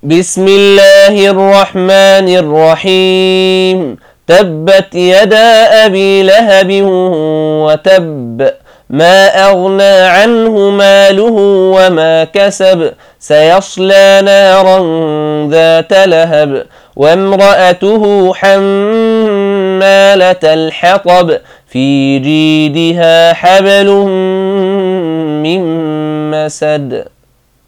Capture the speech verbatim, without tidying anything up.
بسم الله الرحمن الرحيم. تبت يدا أبي لهب وتب، ما أغنى عنه ماله وما كسب، سيصلى نارا ذات لهب، وامرأته حمالة الحطب، في جيدها حبل من مسد.